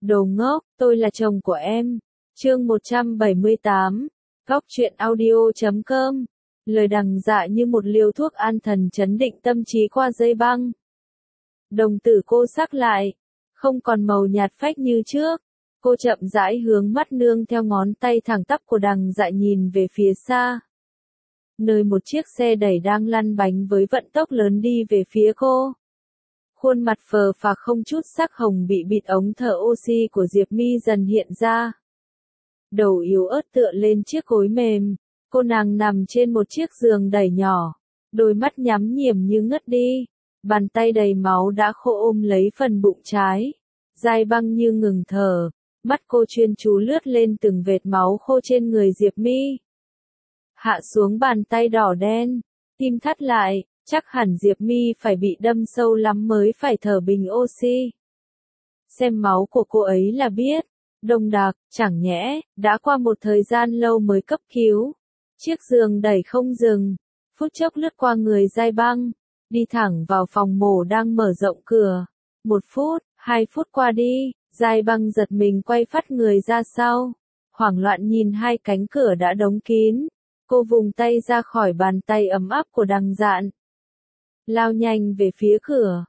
Đồ ngốc, tôi là chồng của em. Chương 178. Góc truyện audio.com. Lời Đằng Dạ như một liều thuốc an thần chấn định tâm trí qua dây băng. Đồng tử cô sắc lại, không còn màu nhạt phách như trước. Cô chậm rãi hướng mắt nương theo ngón tay thẳng tắp của Đằng Dạ nhìn về phía xa. Nơi một chiếc xe đẩy đang lăn bánh với vận tốc lớn đi về phía cô. Khuôn mặt phờ phạc không chút sắc hồng bị bịt ống thở oxy của Diệp My dần hiện ra. Đầu yếu ớt tựa lên chiếc gối mềm, cô nàng nằm trên một chiếc giường đẩy nhỏ, đôi mắt nhắm nghiền như ngất đi, bàn tay đầy máu đã khô ôm lấy phần bụng trái, dai băng như ngừng thở, mắt cô chuyên chú lướt lên từng vệt máu khô trên người Diệp My. Hạ xuống bàn tay đỏ đen, tim thắt lại. Chắc hẳn Diệp My phải bị đâm sâu lắm mới phải thở bình oxy. Xem máu của cô ấy là biết. Đông đặc, chẳng nhẽ, đã qua một thời gian lâu mới cấp cứu. Chiếc giường đẩy không dừng. Phút chốc lướt qua người dai băng. Đi thẳng vào phòng mổ đang mở rộng cửa. 1 phút, 2 phút qua đi, dai băng giật mình quay phắt người ra sau. Hoảng loạn nhìn hai cánh cửa đã đóng kín. Cô vùng tay ra khỏi bàn tay ấm áp của Đằng Dạn. Lao nhanh về phía cửa.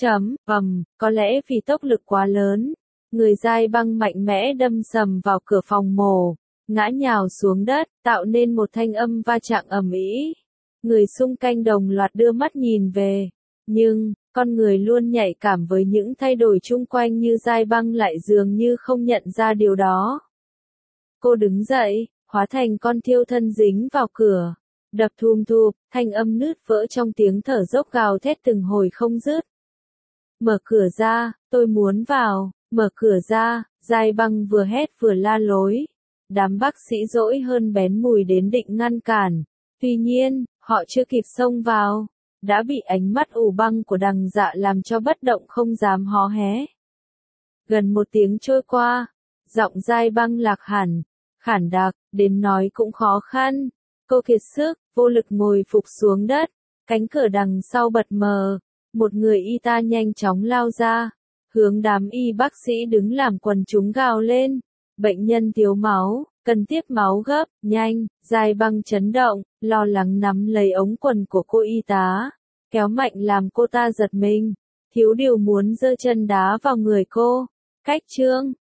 Có lẽ vì tốc lực quá lớn, người dai băng mạnh mẽ đâm sầm vào cửa phòng mổ, ngã nhào xuống đất, tạo nên một thanh âm va chạm ầm ĩ. Người xung quanh đồng loạt đưa mắt nhìn về, nhưng con người luôn nhạy cảm với những thay đổi chung quanh như dai băng lại dường như không nhận ra điều đó. Cô đứng dậy, hóa thành con thiêu thân dính vào cửa. Đập thùm thụp, thanh âm nứt vỡ trong tiếng thở dốc gào thét từng hồi không dứt. Mở cửa ra, tôi muốn vào, mở cửa ra, dai băng vừa hét vừa la lối. Đám bác sĩ dỗi hơn bén mùi đến định ngăn cản. Tuy nhiên, họ chưa kịp xông vào, đã bị ánh mắt ủ băng của Đằng Dạ làm cho bất động không dám hó hé. Gần 1 tiếng trôi qua, giọng dai băng lạc hẳn, khản đặc, đến nói cũng khó khăn. Cô kiệt sức, vô lực ngồi phục xuống đất, cánh cửa đằng sau bật mờ, một người y tá nhanh chóng lao ra, hướng đám y bác sĩ đứng làm quần chúng gào lên, bệnh nhân thiếu máu, cần tiếp máu gấp, nhanh, dai băng chấn động, lo lắng nắm lấy ống quần của cô y tá, kéo mạnh làm cô ta giật mình, thiếu điều muốn giơ chân đá vào người cô, cách chương.